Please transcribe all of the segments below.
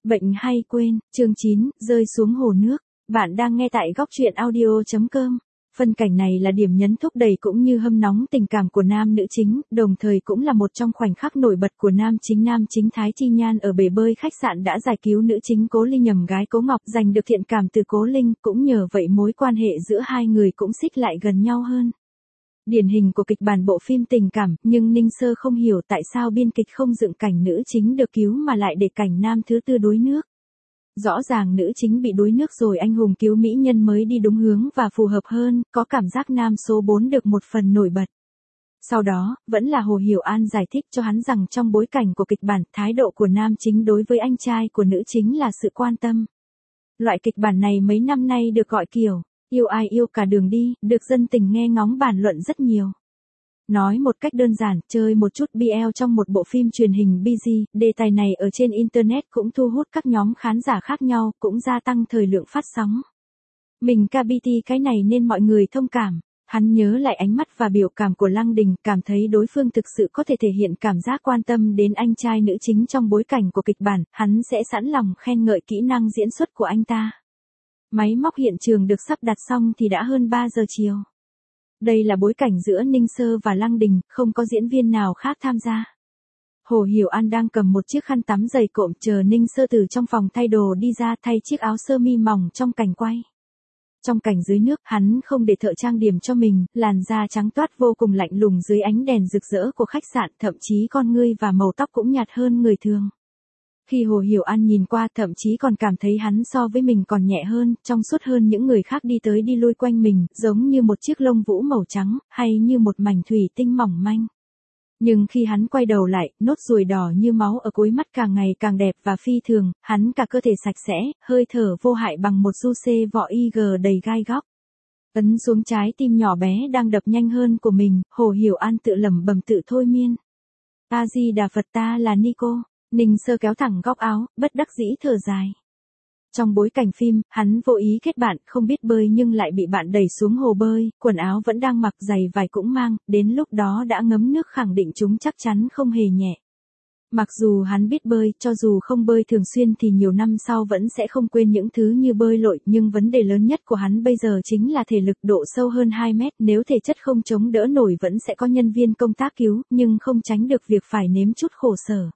Bệnh hay quên, chương 9, rơi xuống hồ nước. Bạn đang nghe tại góc truyện audio.com. Phân cảnh này là điểm nhấn thúc đẩy cũng như hâm nóng tình cảm của nam nữ chính, đồng thời cũng là một trong khoảnh khắc nổi bật của nam chính Thái Chi Nhan ở bể bơi khách sạn đã giải cứu nữ chính Cố Linh nhầm gái Cố Ngọc, giành được thiện cảm từ Cố Linh, cũng nhờ vậy mối quan hệ giữa hai người cũng xích lại gần nhau hơn. Điển hình của kịch bản bộ phim tình cảm, nhưng Ninh Sơ không hiểu tại sao biên kịch không dựng cảnh nữ chính được cứu mà lại để cảnh nam thứ tư đuối nước. Rõ ràng nữ chính bị đuối nước rồi anh hùng cứu mỹ nhân mới đi đúng hướng và phù hợp hơn, có cảm giác nam số 4 được một phần nổi bật. Sau đó, vẫn là Hồ Hiểu An giải thích cho hắn rằng trong bối cảnh của kịch bản, thái độ của nam chính đối với anh trai của nữ chính là sự quan tâm. Loại kịch bản này mấy năm nay được gọi kiểu yêu ai yêu cả đường đi, được dân tình nghe ngóng bàn luận rất nhiều. Nói một cách đơn giản, chơi một chút BL trong một bộ phim truyền hình BG, đề tài này ở trên Internet cũng thu hút các nhóm khán giả khác nhau, cũng gia tăng thời lượng phát sóng. Mình KBT cái này nên mọi người thông cảm. Hắn nhớ lại ánh mắt và biểu cảm của Lăng Đình, cảm thấy đối phương thực sự có thể thể hiện cảm giác quan tâm đến anh trai nữ chính trong bối cảnh của kịch bản, hắn sẽ sẵn lòng khen ngợi kỹ năng diễn xuất của anh ta. Máy móc hiện trường được sắp đặt xong thì đã hơn 3 giờ chiều. Đây là bối cảnh giữa Ninh Sơ và Lăng Đình, không có diễn viên nào khác tham gia. Hồ Hiểu An đang cầm một chiếc khăn tắm dày cộm chờ Ninh Sơ từ trong phòng thay đồ đi ra thay chiếc áo sơ mi mỏng trong cảnh quay. Trong cảnh dưới nước, hắn không để thợ trang điểm cho mình, làn da trắng toát vô cùng lạnh lùng dưới ánh đèn rực rỡ của khách sạn, thậm chí con ngươi và màu tóc cũng nhạt hơn người thường. Khi Hồ Hiểu An nhìn qua thậm chí còn cảm thấy hắn so với mình còn nhẹ hơn, trong suốt hơn những người khác đi tới đi lui quanh mình, giống như một chiếc lông vũ màu trắng, hay như một mảnh thủy tinh mỏng manh. Nhưng khi hắn quay đầu lại, nốt ruồi đỏ như máu ở cuối mắt càng ngày càng đẹp và phi thường, hắn cả cơ thể sạch sẽ, hơi thở vô hại bằng một du xê vỏ IG đầy gai góc. Ấn xuống trái tim nhỏ bé đang đập nhanh hơn của mình, Hồ Hiểu An tự lẩm bẩm tự thôi miên. A-di-đà Phật, ta là Nico. Ninh Sơ kéo thẳng góc áo, bất đắc dĩ thở dài. Trong bối cảnh phim, hắn vô ý kết bạn, không biết bơi nhưng lại bị bạn đẩy xuống hồ bơi, quần áo vẫn đang mặc, giày vải cũng mang, đến lúc đó đã ngấm nước khẳng định chúng chắc chắn không hề nhẹ. Mặc dù hắn biết bơi, cho dù không bơi thường xuyên thì nhiều năm sau vẫn sẽ không quên những thứ như bơi lội, nhưng vấn đề lớn nhất của hắn bây giờ chính là thể lực, độ sâu hơn 2 mét, nếu thể chất không chống đỡ nổi vẫn sẽ có nhân viên công tác cứu, nhưng không tránh được việc phải nếm chút khổ sở.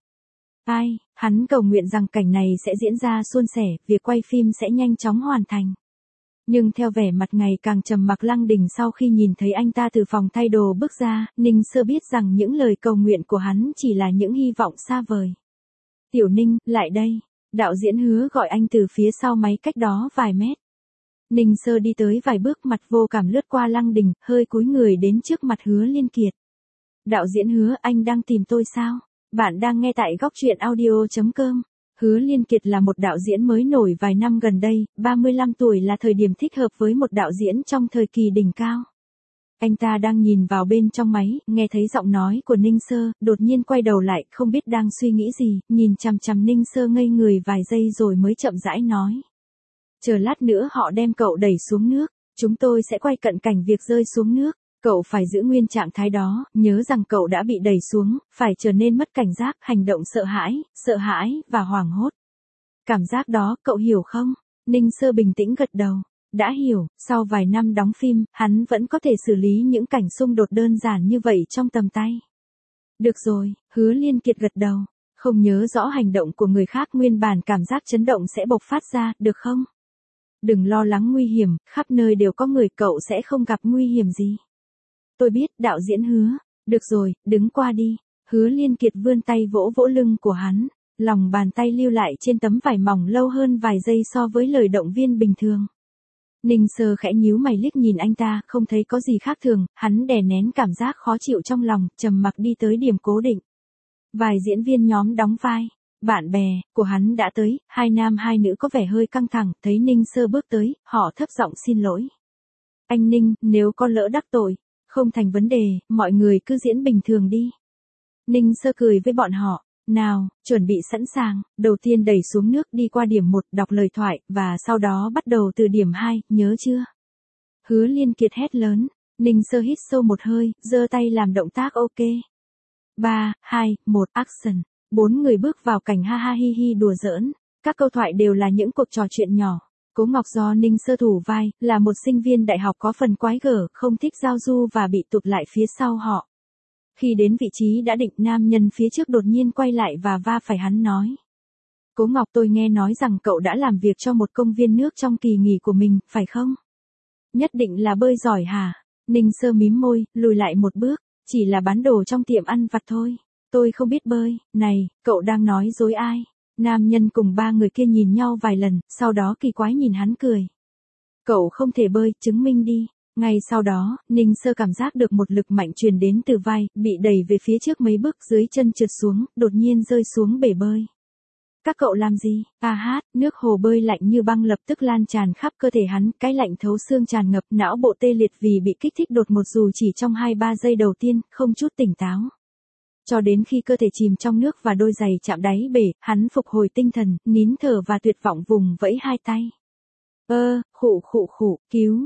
Hắn cầu nguyện rằng cảnh này sẽ diễn ra suôn sẻ, việc quay phim sẽ nhanh chóng hoàn thành. Nhưng theo vẻ mặt ngày càng trầm mặc Lăng Đình sau khi nhìn thấy anh ta từ phòng thay đồ bước ra, Ninh Sơ biết rằng những lời cầu nguyện của hắn chỉ là những hy vọng xa vời. Tiểu Ninh, lại đây. Đạo diễn Hứa gọi anh từ phía sau máy cách đó vài mét. Ninh Sơ đi tới vài bước, mặt vô cảm lướt qua Lăng Đình, hơi cúi người đến trước mặt Hứa Liên Kiệt. Đạo diễn Hứa, anh đang tìm tôi sao? Bạn đang nghe tại góc truyện audio.com. Hứa Liên Kiệt là một đạo diễn mới nổi vài năm gần đây, 35 tuổi là thời điểm thích hợp với một đạo diễn trong thời kỳ đỉnh cao. Anh ta đang nhìn vào bên trong máy, nghe thấy giọng nói của Ninh Sơ, đột nhiên quay đầu lại, không biết đang suy nghĩ gì, nhìn chằm chằm Ninh Sơ ngây người vài giây rồi mới chậm rãi nói. Chờ lát nữa họ đem cậu đẩy xuống nước, chúng tôi sẽ quay cận cảnh việc rơi xuống nước. Cậu phải giữ nguyên trạng thái đó, nhớ rằng cậu đã bị đẩy xuống, phải trở nên mất cảnh giác, hành động sợ hãi, và hoảng hốt. Cảm giác đó, cậu hiểu không? Ninh Sơ bình tĩnh gật đầu. Đã hiểu, sau vài năm đóng phim, hắn vẫn có thể xử lý những cảnh xung đột đơn giản như vậy trong tầm tay. Được rồi, Hứa Liên Kiệt gật đầu. Không nhớ rõ hành động của người khác, nguyên bản cảm giác chấn động sẽ bộc phát ra, được không? Đừng lo lắng nguy hiểm, khắp nơi đều có người, cậu sẽ không gặp nguy hiểm gì. Tôi biết, đạo diễn Hứa. Được rồi, đứng qua đi. Hứa Liên Kiệt vươn tay vỗ vỗ lưng của hắn. Lòng bàn tay lưu lại trên tấm vải mỏng lâu hơn vài giây so với lời động viên bình thường. Ninh Sơ khẽ nhíu mày liếc nhìn anh ta, không thấy có gì khác thường, hắn đè nén cảm giác khó chịu trong lòng, trầm mặc đi tới điểm cố định. Vài diễn viên nhóm đóng vai, bạn bè của hắn đã tới, hai nam hai nữ có vẻ hơi căng thẳng, thấy Ninh Sơ bước tới, họ thấp giọng xin lỗi. Anh Ninh, nếu có lỡ đắc tội, không thành vấn đề, mọi người cứ diễn bình thường đi. Ninh Sơ cười với bọn họ, nào, chuẩn bị sẵn sàng, đầu tiên đẩy xuống nước đi qua điểm 1, đọc lời thoại, và sau đó bắt đầu từ điểm 2, nhớ chưa? Hứa Liên Kiệt hét lớn, Ninh Sơ hít sâu một hơi, giơ tay làm động tác ok. 3, 2, 1, action. 4 người bước vào cảnh ha ha hi hi đùa giỡn. Các câu thoại đều là những cuộc trò chuyện nhỏ. Cố Ngọc do Ninh Sơ thủ vai, là một sinh viên đại học có phần quái gở, không thích giao du và bị tụt lại phía sau họ. Khi đến vị trí đã định, nam nhân phía trước đột nhiên quay lại và va phải hắn nói. Cố Ngọc, tôi nghe nói rằng cậu đã làm việc cho một công viên nước trong kỳ nghỉ của mình, phải không? Nhất định là bơi giỏi hả? Ninh Sơ mím môi, lùi lại một bước, chỉ là bán đồ trong tiệm ăn vặt thôi. Tôi không biết bơi. Này, cậu đang nói dối ai? Nam nhân cùng ba người kia nhìn nhau vài lần, sau đó kỳ quái nhìn hắn cười. Cậu không thể bơi, chứng minh đi. Ngay sau đó, Ninh Sơ cảm giác được một lực mạnh truyền đến từ vai, bị đẩy về phía trước mấy bước, dưới chân trượt xuống, đột nhiên rơi xuống bể bơi. Các cậu làm gì? Nước hồ bơi lạnh như băng lập tức lan tràn khắp cơ thể hắn, cái lạnh thấu xương tràn ngập, não bộ tê liệt vì bị kích thích đột ngột dù chỉ trong 2-3 giây đầu tiên, không chút tỉnh táo. Cho đến khi cơ thể chìm trong nước và đôi giày chạm đáy bể, hắn phục hồi tinh thần, nín thở và tuyệt vọng vùng vẫy hai tay. Cứu,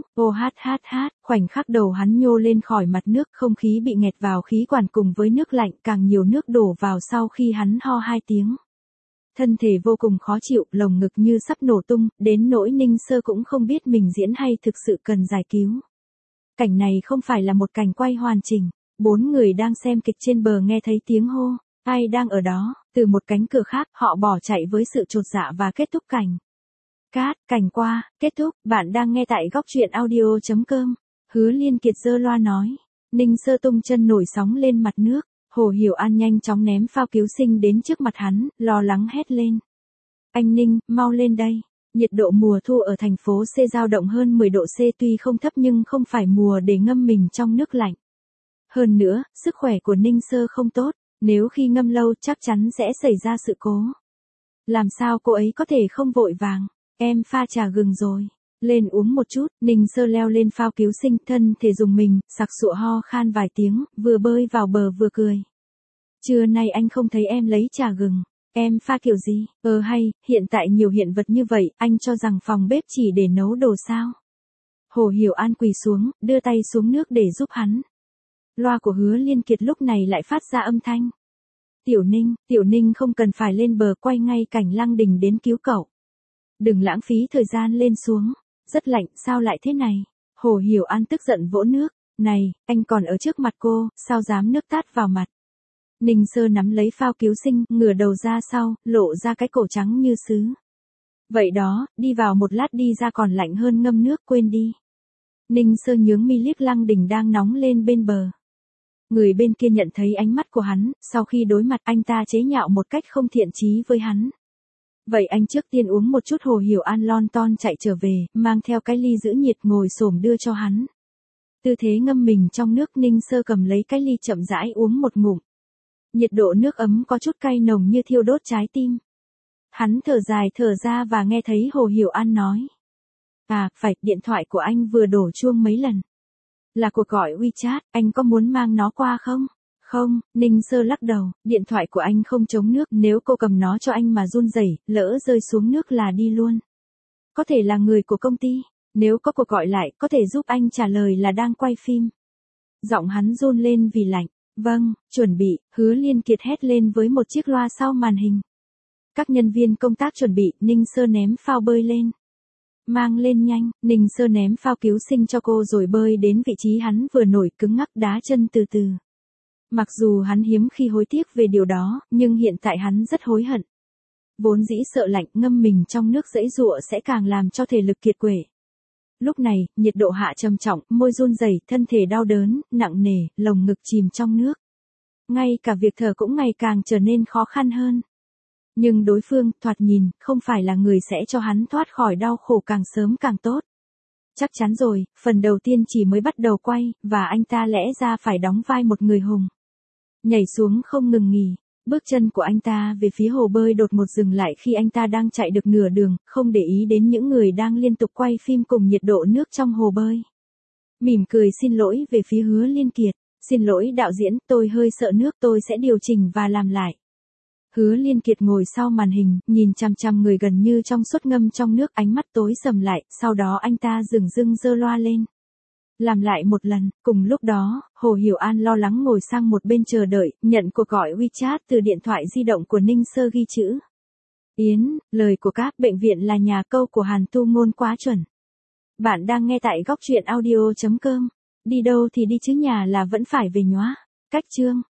khoảnh khắc đầu hắn nhô lên khỏi mặt nước, không khí bị nghẹt vào khí quản cùng với nước lạnh, càng nhiều nước đổ vào sau khi hắn ho 2 tiếng. Thân thể vô cùng khó chịu, lồng ngực như sắp nổ tung, đến nỗi Ninh Sơ cũng không biết mình diễn hay thực sự cần giải cứu. Cảnh này không phải là một cảnh quay hoàn chỉnh. 4 người đang xem kịch trên bờ nghe thấy tiếng hô, ai đang ở đó, từ một cánh cửa khác, họ bỏ chạy với sự chột dạ và kết thúc cảnh. Cảnh qua, kết thúc, bạn đang nghe tại góc truyện audio.com. Hứa Liên Kiệt giơ loa nói. Ninh Sơ tung chân nổi sóng lên mặt nước. Hồ Hiểu An nhanh chóng ném phao cứu sinh đến trước mặt hắn, lo lắng hét lên. Anh Ninh, mau lên đây. Nhiệt độ mùa thu ở thành phố C dao động hơn 10 độ C, tuy không thấp nhưng không phải mùa để ngâm mình trong nước lạnh. Hơn nữa, sức khỏe của Ninh Sơ không tốt, nếu khi ngâm lâu chắc chắn sẽ xảy ra sự cố. Làm sao cô ấy có thể không vội vàng? Em pha trà gừng rồi. Lên uống một chút. Ninh Sơ leo lên phao cứu sinh, thân thể dùng mình, sặc sụa ho khan vài tiếng, vừa bơi vào bờ vừa cười. Trưa nay anh không thấy em lấy trà gừng. Em pha kiểu gì? Hiện tại nhiều hiện vật như vậy, anh cho rằng phòng bếp chỉ để nấu đồ sao? Hồ Hiểu An quỳ xuống, đưa tay xuống nước để giúp hắn. Loa của Hứa Liên Kiệt lúc này lại phát ra âm thanh. Tiểu Ninh không cần phải lên bờ, quay ngay cảnh Lăng Đình đến cứu cậu. Đừng lãng phí thời gian lên xuống. Rất lạnh, sao lại thế này? Hồ Hiểu An tức giận vỗ nước. Này, anh còn ở trước mặt cô, sao dám nước tát vào mặt? Ninh Sơ nắm lấy phao cứu sinh, ngửa đầu ra sau, lộ ra cái cổ trắng như sứ. Vậy đó, đi vào một lát đi ra còn lạnh hơn ngâm nước, quên đi. Ninh Sơ nhướng mi liếc Lăng Đình đang nóng lên bên bờ. Người bên kia nhận thấy ánh mắt của hắn, sau khi đối mặt anh ta chế nhạo một cách không thiện chí với hắn. Vậy anh trước tiên uống một chút. Hồ Hiểu An lon ton chạy trở về, mang theo cái ly giữ nhiệt ngồi xổm đưa cho hắn. Tư thế ngâm mình trong nước, Ninh Sơ cầm lấy cái ly chậm rãi uống một ngụm. Nhiệt độ nước ấm có chút cay nồng như thiêu đốt trái tim. Hắn thở dài thở ra và nghe thấy Hồ Hiểu An nói. Phải, điện thoại của anh vừa đổ chuông mấy lần. Là cuộc gọi WeChat, anh có muốn mang nó qua không? Không, Ninh Sơ lắc đầu, điện thoại của anh không chống nước, nếu cô cầm nó cho anh mà run rẩy, lỡ rơi xuống nước là đi luôn. Có thể là người của công ty, nếu có cuộc gọi lại, có thể giúp anh trả lời là đang quay phim. Giọng hắn run lên vì lạnh. Vâng, chuẩn bị, Hứa Liên Kiệt hét lên với một chiếc loa sau màn hình. Các nhân viên công tác chuẩn bị, Ninh Sơ ném phao bơi lên. Mang lên nhanh, Ninh Sơ ném phao cứu sinh cho cô rồi bơi đến vị trí hắn vừa nổi, cứng ngắc đá chân từ từ. Mặc dù hắn hiếm khi hối tiếc về điều đó, nhưng hiện tại hắn rất hối hận. Vốn dĩ sợ lạnh, ngâm mình trong nước giãy giụa sẽ càng làm cho thể lực kiệt quệ. Lúc này, nhiệt độ hạ trầm trọng, môi run rẩy, thân thể đau đớn, nặng nề, lồng ngực chìm trong nước. Ngay cả việc thở cũng ngày càng trở nên khó khăn hơn. Nhưng đối phương, thoạt nhìn, không phải là người sẽ cho hắn thoát khỏi đau khổ càng sớm càng tốt. Chắc chắn rồi, phần đầu tiên chỉ mới bắt đầu quay, và anh ta lẽ ra phải đóng vai một người hùng. Nhảy xuống không ngừng nghỉ. Bước chân của anh ta về phía hồ bơi đột ngột dừng lại khi anh ta đang chạy được nửa đường, không để ý đến những người đang liên tục quay phim cùng nhiệt độ nước trong hồ bơi. Mỉm cười xin lỗi về phía Hứa Liên Kiệt. Xin lỗi đạo diễn, tôi hơi sợ nước, tôi sẽ điều chỉnh và làm lại. Hứa Liên Kiệt ngồi sau màn hình, nhìn chằm chằm người gần như trong suốt ngâm trong nước, ánh mắt tối sầm lại, sau đó anh ta dửng dưng giơ loa lên. Làm lại một lần, cùng lúc đó, Hồ Hiểu An lo lắng ngồi sang một bên chờ đợi, nhận cuộc gọi WeChat từ điện thoại di động của Ninh Sơ ghi chữ. Yến, lời của các bệnh viện là nhà câu của Hàn Tu ngôn quá chuẩn. Bạn đang nghe tại góc truyện audio.com. Đi đâu thì đi chứ nhà là vẫn phải về nhóa. Cách chương.